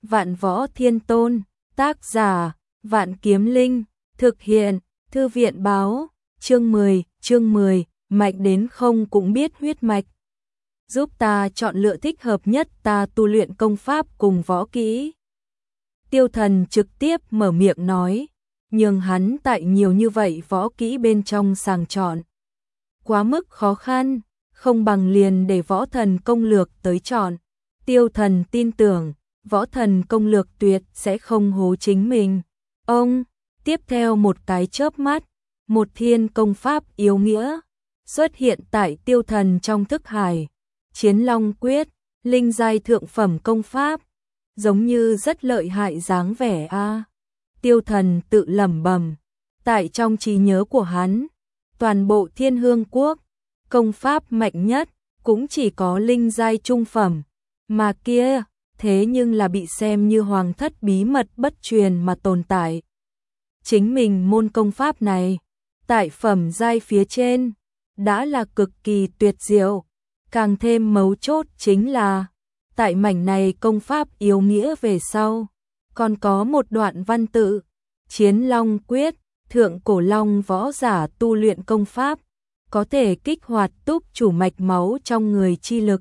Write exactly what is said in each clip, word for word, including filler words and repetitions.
Vạn Võ Thiên Tôn, tác giả, Vạn Kiếm Linh, thực hiện, Thư viện báo, chương mười, chương mười, mạnh đến không cũng biết huyết mạch. Giúp ta chọn lựa thích hợp nhất ta tu luyện công pháp cùng võ kỹ. Tiêu Thần trực tiếp mở miệng nói, nhưng hắn tại nhiều như vậy võ kỹ bên trong sàng chọn. Quá mức khó khăn, không bằng liền để võ thần công lược tới chọn. Tiêu Thần tin tưởng, võ thần công lược tuyệt sẽ không hố chính mình. Ông, tiếp theo một cái chớp mắt, một thiên công pháp yếu nghĩa xuất hiện tại Tiêu Thần trong thức hải. Chiến Long Quyết, linh giai thượng phẩm công pháp, giống như rất lợi hại dáng vẻ a. À. Tiêu Thần tự lẩm bẩm, tại trong trí nhớ của hắn, toàn bộ Thiên Hương Quốc, công pháp mạnh nhất cũng chỉ có linh giai trung phẩm, mà kia, thế nhưng là bị xem như hoàng thất bí mật bất truyền mà tồn tại. Chính mình môn công pháp này, tại phẩm giai phía trên, đã là cực kỳ tuyệt diệu, càng thêm mấu chốt chính là, tại mảnh này công pháp yếu nghĩa về sau, còn có một đoạn văn tự, Chiến Long Quyết, thượng cổ long võ giả tu luyện công pháp, có thể kích hoạt túc chủ mạch máu trong người chi lực.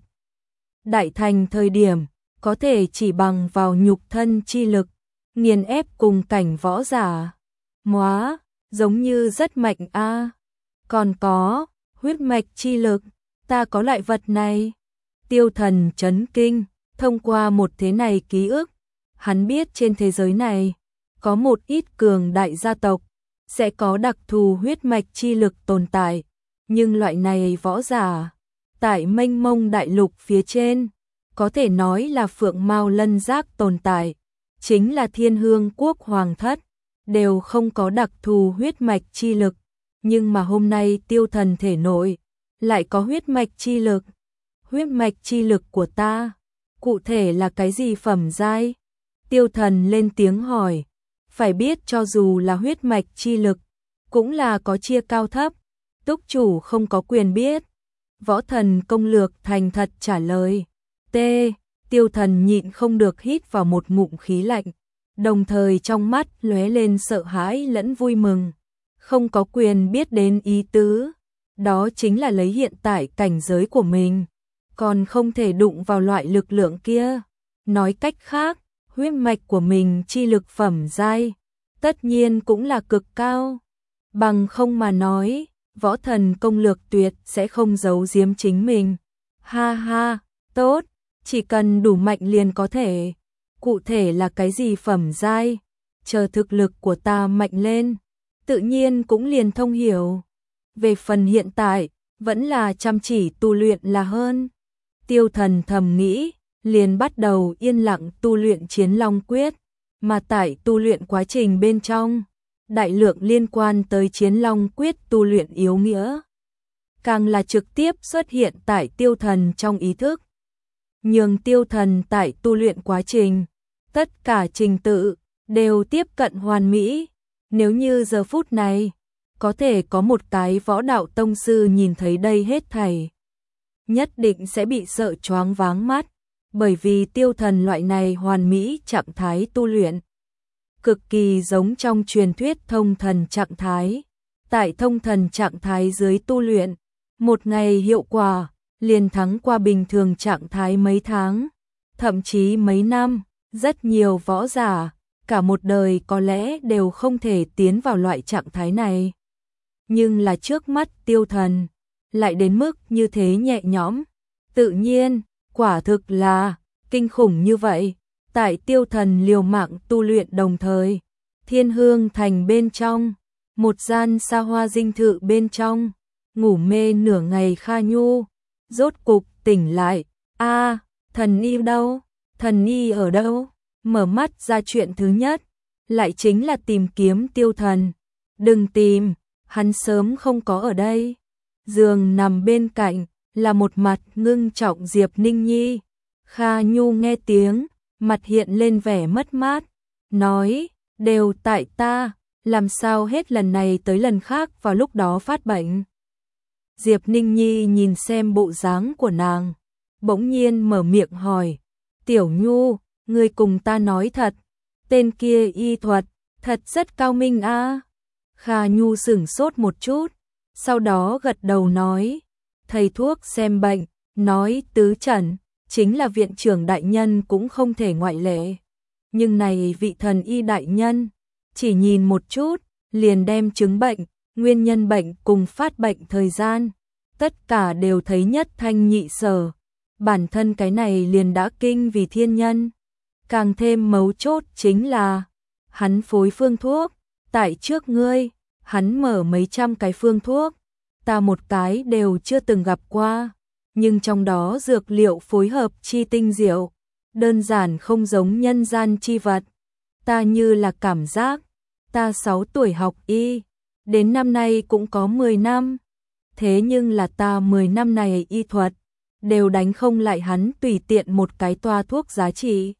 Đại thành thời điểm, có thể chỉ bằng vào nhục thân chi lực, nghiền ép cùng cảnh võ giả. Móa, giống như rất mạnh a. À. Còn có, huyết mạch chi lực, ta có loại vật này. Tiêu Thần chấn kinh, thông qua một thế này ký ức, hắn biết trên thế giới này, có một ít cường đại gia tộc, sẽ có đặc thù huyết mạch chi lực tồn tại, nhưng loại này võ giả, tại mênh mông đại lục phía trên, có thể nói là phượng mao lân giác tồn tại, chính là Thiên Hương Quốc hoàng thất, đều không có đặc thù huyết mạch chi lực, nhưng mà hôm nay Tiêu Thần thể nội, lại có huyết mạch chi lực. Huyết mạch chi lực của ta, cụ thể là cái gì phẩm giai? Tiêu Thần lên tiếng hỏi, phải biết cho dù là huyết mạch chi lực, cũng là có chia cao thấp, túc chủ không có quyền biết. Võ Thần công lược thành thật trả lời. T. Tiêu Thần nhịn không được hít vào một ngụm khí lạnh, đồng thời trong mắt lóe lên sợ hãi lẫn vui mừng. Không có quyền biết đến ý tứ, đó chính là lấy hiện tại cảnh giới của mình, còn không thể đụng vào loại lực lượng kia. Nói cách khác, huyết mạch của mình chi lực phẩm giai, tất nhiên cũng là cực cao. Bằng không mà nói, võ thần công lược tuyệt sẽ không giấu giếm chính mình. Ha ha, tốt, chỉ cần đủ mạnh liền có thể. Cụ thể là cái gì phẩm giai, chờ thực lực của ta mạnh lên, tự nhiên cũng liền thông hiểu. Về phần hiện tại, vẫn là chăm chỉ tu luyện là hơn. Tiêu Thần thầm nghĩ, liền bắt đầu yên lặng tu luyện Chiến Long Quyết, mà tại tu luyện quá trình bên trong, đại lượng liên quan tới Chiến Long Quyết tu luyện yếu nghĩa, càng là trực tiếp xuất hiện tại Tiêu Thần trong ý thức. Nhường Tiêu Thần tại tu luyện quá trình, tất cả trình tự, đều tiếp cận hoàn mỹ. Nếu như giờ phút này, có thể có một cái võ đạo tông sư nhìn thấy đây hết thảy, nhất định sẽ bị sợ choáng váng mắt, bởi vì Tiêu Thần loại này hoàn mỹ trạng thái tu luyện, cực kỳ giống trong truyền thuyết thông thần trạng thái. Tại thông thần trạng thái dưới tu luyện, một ngày hiệu quả, liền thắng qua bình thường trạng thái mấy tháng, thậm chí mấy năm. Rất nhiều võ giả, cả một đời có lẽ đều không thể tiến vào loại trạng thái này. Nhưng là trước mắt Tiêu Thần, lại đến mức như thế nhẹ nhõm, tự nhiên, quả thực là kinh khủng như vậy. Tại Tiêu Thần liều mạng tu luyện đồng thời, Thiên Hương Thành bên trong, một gian xa hoa dinh thự bên trong, ngủ mê nửa ngày Kha Nhu, rốt cục tỉnh lại. A, à, thần y đâu? Thần y ở đâu? Mở mắt ra chuyện thứ nhất, lại chính là tìm kiếm Tiêu Thần. Đừng tìm, hắn sớm không có ở đây. Giường nằm bên cạnh, là một mặt ngưng trọng Diệp Ninh Nhi. Kha Nhu nghe tiếng, mặt hiện lên vẻ mất mát, nói, đều tại ta, làm sao hết lần này tới lần khác vào lúc đó phát bệnh. Diệp Ninh Nhi nhìn xem bộ dáng của nàng, bỗng nhiên mở miệng hỏi, Tiểu Nhu, ngươi cùng ta nói thật, tên kia y thuật, thật rất cao minh a. À. Kha Nhu sửng sốt một chút, sau đó gật đầu nói, thầy thuốc xem bệnh, nói tứ trần, chính là viện trưởng đại nhân cũng không thể ngoại lệ. Nhưng này vị thần y đại nhân, chỉ nhìn một chút, liền đem chứng bệnh, nguyên nhân bệnh cùng phát bệnh thời gian, tất cả đều thấy nhất thanh nhị sở. Bản thân cái này liền đã kinh vì thiên nhân. Càng thêm mấu chốt chính là, hắn phối phương thuốc, tại trước ngươi, hắn mở mấy trăm cái phương thuốc, ta một cái đều chưa từng gặp qua, nhưng trong đó dược liệu phối hợp chi tinh diệu, đơn giản không giống nhân gian chi vật. Ta như là cảm giác, ta sáu tuổi học y, đến năm nay cũng có mười năm, thế nhưng là ta mười năm này y thuật, đều đánh không lại hắn tùy tiện một cái toa thuốc giá trị.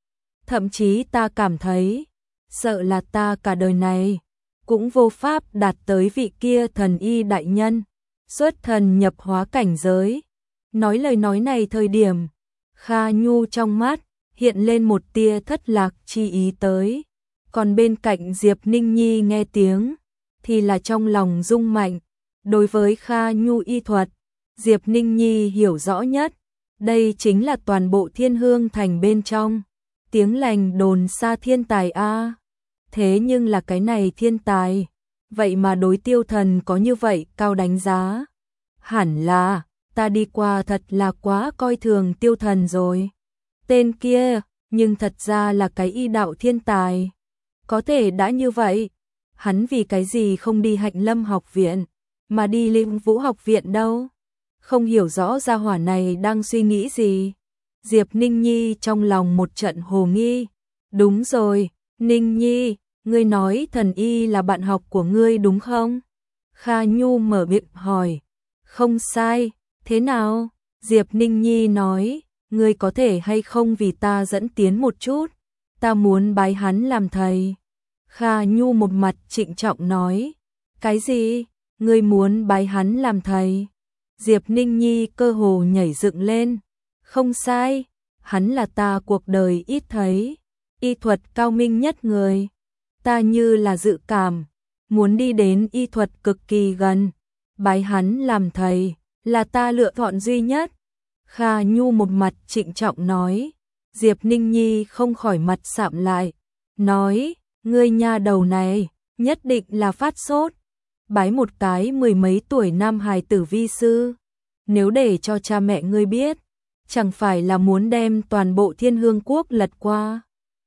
Thậm chí ta cảm thấy, sợ là ta cả đời này, cũng vô pháp đạt tới vị kia thần y đại nhân, xuất thần nhập hóa cảnh giới. Nói lời nói này thời điểm, Kha Nhu trong mắt, hiện lên một tia thất lạc chi ý tới. Còn bên cạnh Diệp Ninh Nhi nghe tiếng, thì là trong lòng rung mạnh. Đối với Kha Nhu y thuật, Diệp Ninh Nhi hiểu rõ nhất, đây chính là toàn bộ Thiên Hương Thành bên trong. Tiếng lành đồn xa thiên tài a. Thế nhưng là cái này thiên tài, vậy mà đối Tiêu Thần có như vậy cao đánh giá. Hẳn là, ta đi qua thật là quá coi thường Tiêu Thần rồi. Tên kia, nhưng thật ra là cái y đạo thiên tài. Có thể đã như vậy, hắn vì cái gì không đi Hạnh Lâm học viện, mà đi Linh Vũ học viện đâu? Không hiểu rõ gia hỏa này đang suy nghĩ gì. Diệp Ninh Nhi trong lòng một trận hồ nghi. Đúng rồi, Ninh Nhi, ngươi nói thần y là bạn học của ngươi đúng không? Kha Nhu mở miệng hỏi. Không sai, thế nào? Diệp Ninh Nhi nói, ngươi có thể hay không vì ta dẫn tiến một chút, ta muốn bái hắn làm thầy. Kha Nhu một mặt trịnh trọng nói, cái gì? Ngươi muốn bái hắn làm thầy? Diệp Ninh Nhi cơ hồ nhảy dựng lên. Không sai, hắn là ta cuộc đời ít thấy, y thuật cao minh nhất người. Ta như là dự cảm, muốn đi đến y thuật cực kỳ gần, bái hắn làm thầy, là ta lựa chọn duy nhất. Kha Nhu một mặt trịnh trọng nói. Diệp Ninh Nhi không khỏi mặt sạm lại, nói, ngươi nha đầu này, nhất định là phát sốt, bái một cái mười mấy tuổi nam hài tử vi sư, nếu để cho cha mẹ ngươi biết, chẳng phải là muốn đem toàn bộ Thiên Hương quốc lật qua.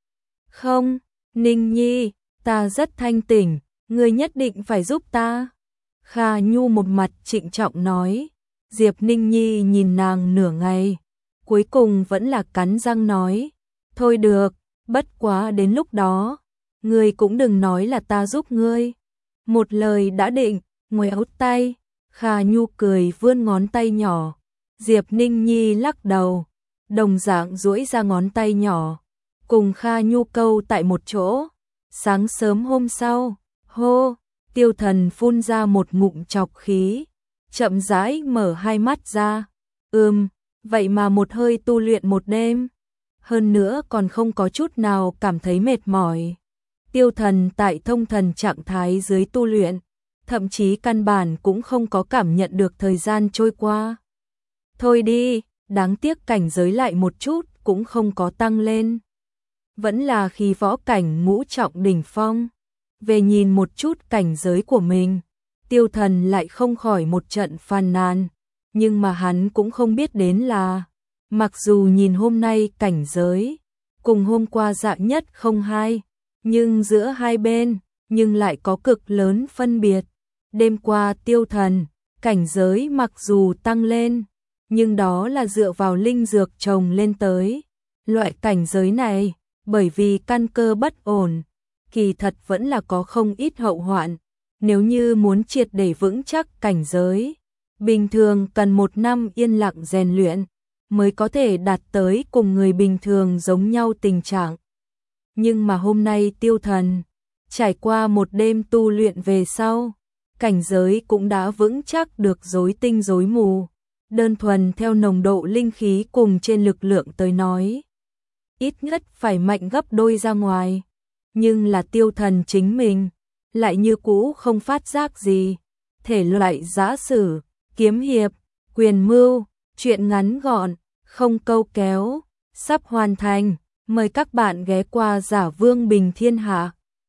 Không, Ninh Nhi, ta rất thanh tỉnh, ngươi nhất định phải giúp ta. Kha Nhu một mặt trịnh trọng nói. Diệp Ninh Nhi nhìn nàng nửa ngày, cuối cùng vẫn là cắn răng nói, thôi được, bất quá đến lúc đó, ngươi cũng đừng nói là ta giúp ngươi. Một lời đã định, ngoéo tay, Kha Nhu cười vươn ngón tay nhỏ. Diệp Ninh Nhi lắc đầu, đồng dạng duỗi ra ngón tay nhỏ, cùng Kha Nhu câu tại một chỗ. Sáng sớm hôm sau, hô, Tiêu Thần phun ra một ngụm trọc khí, chậm rãi mở hai mắt ra. Ừm, vậy mà một hơi tu luyện một đêm, hơn nữa còn không có chút nào cảm thấy mệt mỏi. Tiêu Thần tại thông thần trạng thái dưới tu luyện, thậm chí căn bản cũng không có cảm nhận được thời gian trôi qua. Thôi đi, đáng tiếc cảnh giới lại một chút cũng không có tăng lên. Vẫn là khi võ cảnh ngũ trọng đỉnh phong. Về nhìn một chút cảnh giới của mình, Tiêu Thần lại không khỏi một trận phàn nàn. Nhưng mà hắn cũng không biết đến là, mặc dù nhìn hôm nay cảnh giới, cùng hôm qua dạng nhất không hai, nhưng giữa hai bên, nhưng lại có cực lớn phân biệt. Đêm qua Tiêu Thần, cảnh giới mặc dù tăng lên, nhưng đó là dựa vào linh dược trồng lên tới. Loại cảnh giới này, bởi vì căn cơ bất ổn, kỳ thật vẫn là có không ít hậu hoạn. Nếu như muốn triệt để vững chắc cảnh giới, bình thường cần một năm yên lặng rèn luyện, mới có thể đạt tới cùng người bình thường giống nhau tình trạng. Nhưng mà hôm nay Tiêu Thần, trải qua một đêm tu luyện về sau, cảnh giới cũng đã vững chắc được rối tinh rối mù. Đơn thuần theo nồng độ linh khí cùng trên lực lượng tới nói, ít nhất phải mạnh gấp đôi ra ngoài. Nhưng là Tiêu Thần chính mình, lại như cũ không phát giác gì. Thể loại giã sử, kiếm hiệp, quyền mưu, truyện ngắn gọn, không câu kéo, sắp hoàn thành. Mời các bạn ghé qua Giả Vương Bình Thiên Hạ.